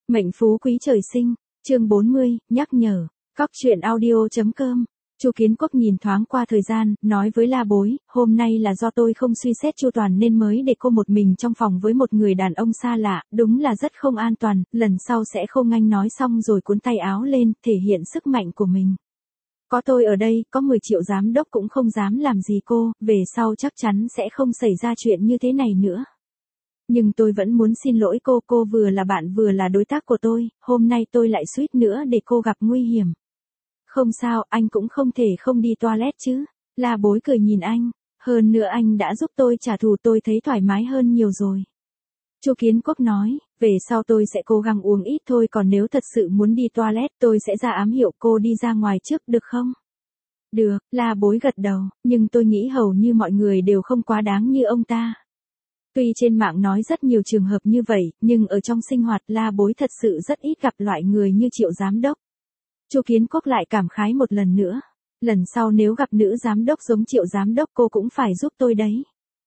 Mệnh phú quý trời sinh, chương 40, nhắc nhở, Cóc truyện audio.com. Chu Kiến Quốc nhìn thoáng qua thời gian, nói với La Bối, hôm nay là do tôi không suy xét chu toàn nên mới để cô một mình trong phòng với một người đàn ông xa lạ, đúng là rất không an toàn, lần sau sẽ không. Anh nói xong rồi cuốn tay áo lên, thể hiện sức mạnh của mình. Có tôi ở đây, có 10 triệu giám đốc cũng không dám làm gì cô, về sau chắc chắn sẽ không xảy ra chuyện như thế này nữa. Nhưng tôi vẫn muốn xin lỗi cô vừa là bạn vừa là đối tác của tôi, hôm nay tôi lại suýt nữa để cô gặp nguy hiểm. Không sao, anh cũng không thể không đi toilet chứ. La Bối cười nhìn anh, hơn nữa anh đã giúp tôi trả thù, tôi thấy thoải mái hơn nhiều rồi. Chu Kiến Quốc nói, về sau tôi sẽ cố gắng uống ít thôi, còn nếu thật sự muốn đi toilet tôi sẽ ra ám hiệu cô đi ra ngoài trước được không? Được, La Bối gật đầu, nhưng tôi nghĩ hầu như mọi người đều không quá đáng như ông ta. Tuy trên mạng nói rất nhiều trường hợp như vậy, nhưng ở trong sinh hoạt La Bối thật sự rất ít gặp loại người như Triệu giám đốc. Chu Kiến Quốc lại cảm khái một lần nữa. Lần sau nếu gặp nữ giám đốc giống Triệu giám đốc cô cũng phải giúp tôi đấy.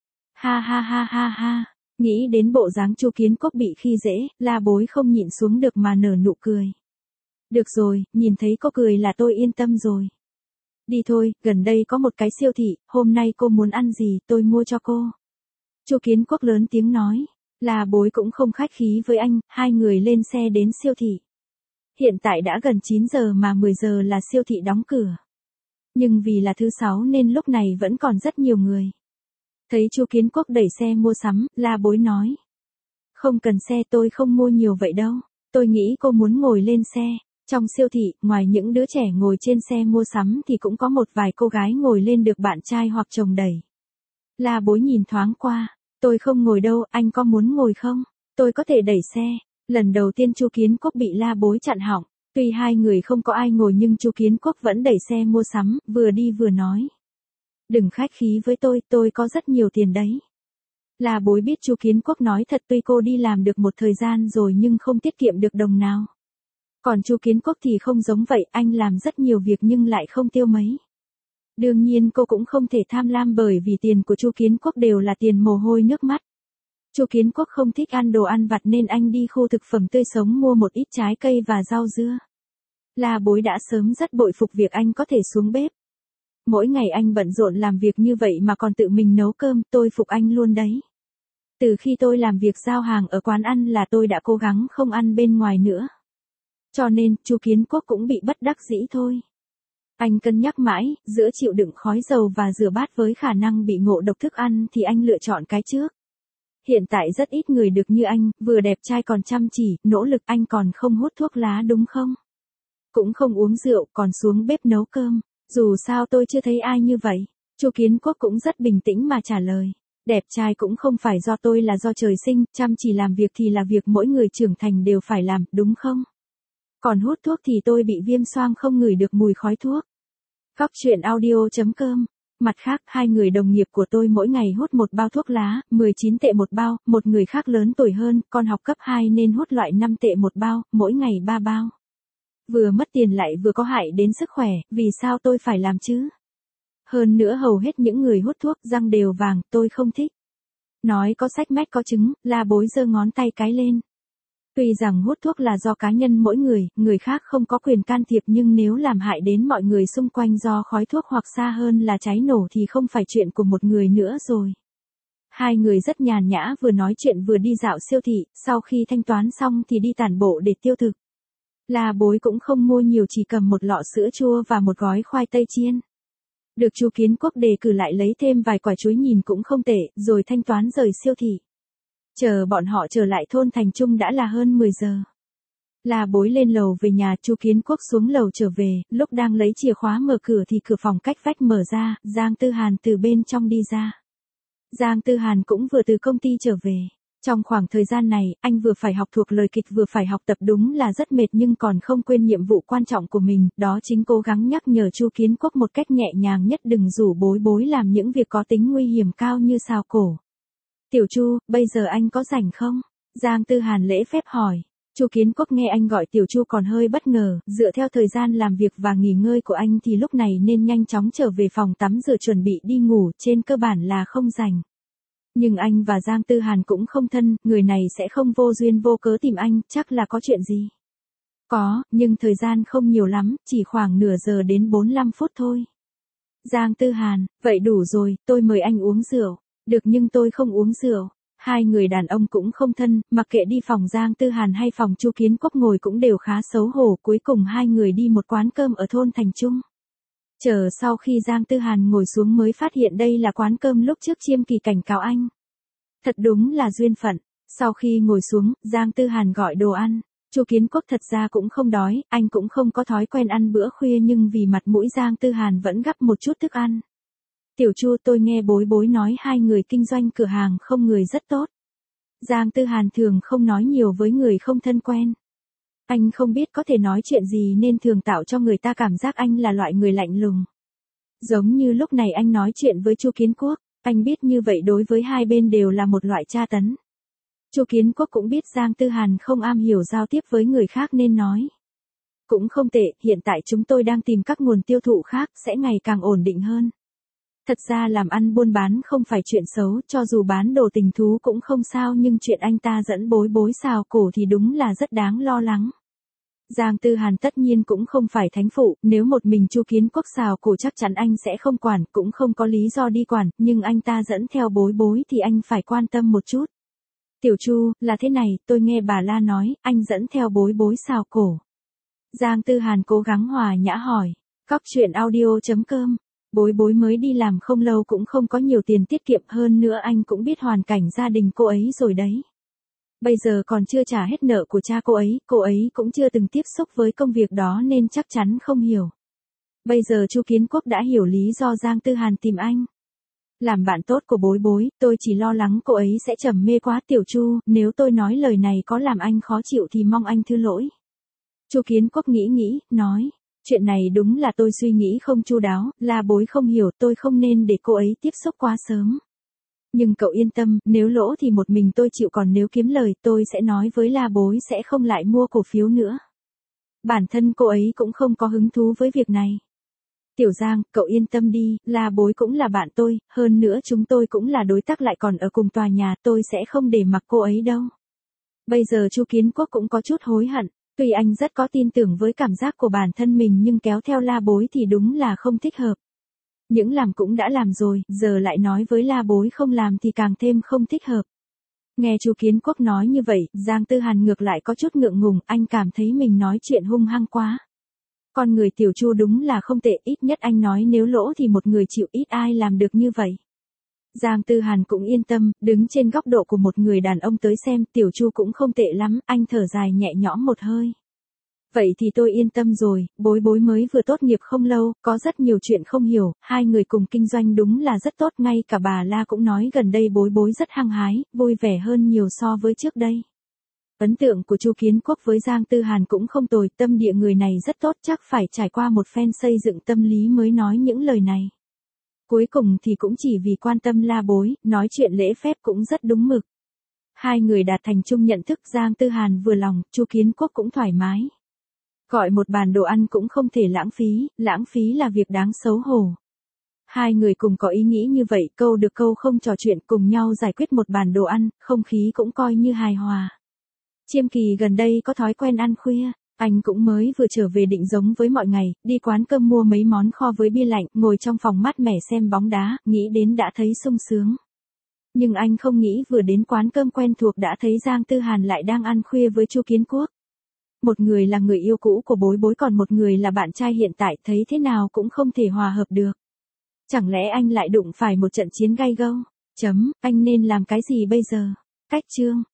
Ha ha ha ha ha. Nghĩ đến bộ dáng Chu Kiến Quốc bị khi dễ, La Bối không nhịn xuống được mà nở nụ cười. Được rồi, nhìn thấy cô cười là tôi yên tâm rồi. Đi thôi, gần đây có một cái siêu thị, hôm nay cô muốn ăn gì tôi mua cho cô. Chu Kiến Quốc lớn tiếng nói. La Bối cũng không khách khí với anh, hai người lên xe đến siêu thị. Hiện tại đã gần 9 giờ mà 10 giờ là siêu thị đóng cửa. Nhưng vì là thứ 6 nên lúc này vẫn còn rất nhiều người. Thấy Chu Kiến Quốc đẩy xe mua sắm, La Bối nói. Không cần xe, tôi không mua nhiều vậy đâu. Tôi nghĩ cô muốn ngồi lên xe. Trong siêu thị, ngoài những đứa trẻ ngồi trên xe mua sắm thì cũng có một vài cô gái ngồi lên được bạn trai hoặc chồng đẩy. La Bối nhìn thoáng qua. Tôi không ngồi đâu, anh có muốn ngồi không? Tôi có thể đẩy xe. Lần đầu tiên Chu Kiến Quốc bị La Bối chặn họng. Tuy hai người không có ai ngồi nhưng Chu Kiến Quốc vẫn đẩy xe mua sắm, vừa đi vừa nói. Đừng khách khí với tôi có rất nhiều tiền đấy. La Bối biết Chu Kiến Quốc nói thật, tuy cô đi làm được một thời gian rồi nhưng không tiết kiệm được đồng nào. Còn Chu Kiến Quốc thì không giống vậy, anh làm rất nhiều việc nhưng lại không tiêu mấy. Đương nhiên cô cũng không thể tham lam bởi vì tiền của Chu Kiến Quốc đều là tiền mồ hôi nước mắt. Chu Kiến Quốc không thích ăn đồ ăn vặt nên anh đi khu thực phẩm tươi sống mua một ít trái cây và rau dưa. La Bối đã sớm rất bội phục việc anh có thể xuống bếp. Mỗi ngày anh bận rộn làm việc như vậy mà còn tự mình nấu cơm, tôi phục anh luôn đấy. Từ khi tôi làm việc giao hàng ở quán ăn là tôi đã cố gắng không ăn bên ngoài nữa. Cho nên, Chu Kiến Quốc cũng bị bất đắc dĩ thôi. Anh cân nhắc mãi, giữa chịu đựng khói dầu và rửa bát với khả năng bị ngộ độc thức ăn thì anh lựa chọn cái trước. Hiện tại rất ít người được như anh, vừa đẹp trai còn chăm chỉ, nỗ lực. Anh còn không hút thuốc lá đúng không? Cũng không uống rượu, còn xuống bếp nấu cơm. Dù sao tôi chưa thấy ai như vậy. Chu Kiến Quốc cũng rất bình tĩnh mà trả lời. Đẹp trai cũng không phải do tôi, là do trời sinh, chăm chỉ làm việc thì là việc mỗi người trưởng thành đều phải làm, đúng không? Còn hút thuốc thì tôi bị viêm xoang không ngửi được mùi khói thuốc. Cóc truyện audio.com. Mặt khác, hai người đồng nghiệp của tôi mỗi ngày hút một bao thuốc lá, 19 tệ một bao, một người khác lớn tuổi hơn, con học cấp 2 nên hút loại 5 tệ một bao, mỗi ngày 3 bao. Vừa mất tiền lại vừa có hại đến sức khỏe, vì sao tôi phải làm chứ? Hơn nữa hầu hết những người hút thuốc răng đều vàng, tôi không thích. Nói có sách mách có chứng, La Bối giơ ngón tay cái lên. Tuy rằng hút thuốc là do cá nhân mỗi người khác không có quyền can thiệp, nhưng nếu làm hại đến mọi người xung quanh do khói thuốc hoặc xa hơn là cháy nổ thì không phải chuyện của một người nữa rồi. Hai người rất nhàn nhã vừa nói chuyện vừa đi dạo siêu thị, sau khi thanh toán xong thì đi tản bộ để tiêu thực. La Bối cũng không mua nhiều, chỉ cầm một lọ sữa chua và một gói khoai tây chiên. Được Chu Kiến Quốc đề cử lại lấy thêm vài quả chuối nhìn cũng không tệ, rồi thanh toán rời siêu thị. Chờ bọn họ trở lại thôn Thành Trung đã là hơn 10 giờ. La Bối lên lầu về nhà, Chu Kiến Quốc xuống lầu trở về, lúc đang lấy chìa khóa mở cửa thì cửa phòng cách vách mở ra, Giang Tư Hàn từ bên trong đi ra. Giang Tư Hàn cũng vừa từ công ty trở về. Trong khoảng thời gian này, anh vừa phải học thuộc lời kịch vừa phải học tập, đúng là rất mệt, nhưng còn không quên nhiệm vụ quan trọng của mình, đó chính cố gắng nhắc nhở Chu Kiến Quốc một cách nhẹ nhàng nhất đừng rủ Bối làm những việc có tính nguy hiểm cao như xào cổ. Tiểu Chu, bây giờ anh có rảnh không? Giang Tư Hàn lễ phép hỏi. Chu Kiến Quốc nghe anh gọi Tiểu Chu còn hơi bất ngờ, dựa theo thời gian làm việc và nghỉ ngơi của anh thì lúc này nên nhanh chóng trở về phòng tắm rửa chuẩn bị đi ngủ, trên cơ bản là không rảnh. Nhưng anh và Giang Tư Hàn cũng không thân, người này sẽ không vô duyên vô cớ tìm anh, chắc là có chuyện gì. Có, nhưng thời gian không nhiều lắm, chỉ khoảng nửa giờ đến 45 phút thôi. Giang Tư Hàn, vậy đủ rồi, tôi mời anh uống rượu. Được nhưng tôi không uống rượu. Hai người đàn ông cũng không thân, mặc kệ đi phòng Giang Tư Hàn hay phòng Chu Kiến Quốc ngồi cũng đều khá xấu hổ, cuối cùng hai người đi một quán cơm ở thôn Thành Trung. Chờ sau khi Giang Tư Hàn ngồi xuống mới phát hiện đây là quán cơm lúc trước Chiêm Kỳ cảnh cáo anh. Thật đúng là duyên phận. Sau khi ngồi xuống, Giang Tư Hàn gọi đồ ăn. Chu Kiến Quốc thật ra cũng không đói, anh cũng không có thói quen ăn bữa khuya nhưng vì mặt mũi Giang Tư Hàn vẫn gắp một chút thức ăn. Tiểu Chu, tôi nghe bối bối nói hai người kinh doanh cửa hàng không người rất tốt. Giang Tư Hàn thường không nói nhiều với người không thân quen. Anh không biết có thể nói chuyện gì nên thường tạo cho người ta cảm giác anh là loại người lạnh lùng. Giống như lúc này anh nói chuyện với Chu Kiến Quốc, anh biết như vậy đối với hai bên đều là một loại tra tấn. Chu Kiến Quốc cũng biết Giang Tư Hàn không am hiểu giao tiếp với người khác nên nói. Cũng không tệ, hiện tại chúng tôi đang tìm các nguồn tiêu thụ khác sẽ ngày càng ổn định hơn. Thật ra làm ăn buôn bán không phải chuyện xấu, cho dù bán đồ tình thú cũng không sao nhưng chuyện anh ta dẫn bối bối xào cổ thì đúng là rất đáng lo lắng. Giang Tư Hàn tất nhiên cũng không phải thánh phụ, nếu một mình Chu Kiến Quốc xào cổ chắc chắn anh sẽ không quản, cũng không có lý do đi quản, nhưng anh ta dẫn theo bối bối thì anh phải quan tâm một chút. Tiểu Chu, là thế này, tôi nghe bà La nói, anh dẫn theo bối bối xào cổ. Giang Tư Hàn cố gắng hòa nhã hỏi. Cóc truyện audio.com. Bối bối mới đi làm không lâu cũng không có nhiều tiền tiết kiệm, hơn nữa anh cũng biết hoàn cảnh gia đình cô ấy rồi đấy. Bây giờ còn chưa trả hết nợ của cha cô ấy cũng chưa từng tiếp xúc với công việc đó nên chắc chắn không hiểu. Bây giờ Chu Kiến Quốc đã hiểu lý do Giang Tư Hàn tìm anh. Làm bạn tốt của bối bối, tôi chỉ lo lắng cô ấy sẽ trầm mê quá. Tiểu Chu, nếu tôi nói lời này có làm anh khó chịu thì mong anh thứ lỗi. Chu Kiến Quốc nghĩ, nói. Chuyện này đúng là tôi suy nghĩ không chu đáo, La bối không hiểu, tôi không nên để cô ấy tiếp xúc quá sớm. Nhưng cậu yên tâm, nếu lỗ thì một mình tôi chịu, còn nếu kiếm lời tôi sẽ nói với La bối sẽ không lại mua cổ phiếu nữa. Bản thân cô ấy cũng không có hứng thú với việc này. Tiểu Giang, cậu yên tâm đi, La bối cũng là bạn tôi, hơn nữa chúng tôi cũng là đối tác lại còn ở cùng tòa nhà, tôi sẽ không để mặc cô ấy đâu. Bây giờ Chu Kiến Quốc cũng có chút hối hận. Tuy anh rất có tin tưởng với cảm giác của bản thân mình nhưng kéo theo La bối thì đúng là không thích hợp. Những làm cũng đã làm rồi, giờ lại nói với La bối không làm thì càng thêm không thích hợp. Nghe Chu Kiến Quốc nói như vậy, Giang Tư Hàn ngược lại có chút ngượng ngùng, anh cảm thấy mình nói chuyện hung hăng quá. Con người Tiểu Chu đúng là không tệ, ít nhất anh nói nếu lỗ thì một người chịu, ít ai làm được như vậy. Giang Tư Hàn cũng yên tâm, đứng trên góc độ của một người đàn ông tới xem, Tiểu Chu cũng không tệ lắm, anh thở dài nhẹ nhõm một hơi. Vậy thì tôi yên tâm rồi, bối bối mới vừa tốt nghiệp không lâu, có rất nhiều chuyện không hiểu, hai người cùng kinh doanh đúng là rất tốt, ngay cả bà La cũng nói gần đây bối bối rất hăng hái, vui vẻ hơn nhiều so với trước đây. Ấn tượng của Chu Kiến Quốc với Giang Tư Hàn cũng không tồi, tâm địa người này rất tốt, chắc phải trải qua một phen xây dựng tâm lý mới nói những lời này. Cuối cùng thì cũng chỉ vì quan tâm La bối, nói chuyện lễ phép cũng rất đúng mực. Hai người đạt thành chung nhận thức, Giang Tư Hàn vừa lòng, Chu Kiến Quốc cũng thoải mái. Gọi một bàn đồ ăn cũng không thể lãng phí là việc đáng xấu hổ. Hai người cùng có ý nghĩ như vậy, câu được câu không trò chuyện, cùng nhau giải quyết một bàn đồ ăn, không khí cũng coi như hài hòa. Chiêm Kỳ gần đây có thói quen ăn khuya, anh cũng mới vừa trở về định giống với mọi ngày, đi quán cơm mua mấy món kho với bia lạnh, ngồi trong phòng mát mẻ xem bóng đá, nghĩ đến đã thấy sung sướng. Nhưng anh không nghĩ vừa đến quán cơm quen thuộc đã thấy Giang Tư Hàn lại đang ăn khuya với Chu Kiến Quốc. Một người là người yêu cũ của bối bối còn một người là bạn trai hiện tại, thấy thế nào cũng không thể hòa hợp được. Chẳng lẽ anh lại đụng phải một trận chiến gay gâu? Anh nên làm cái gì bây giờ? Cách chương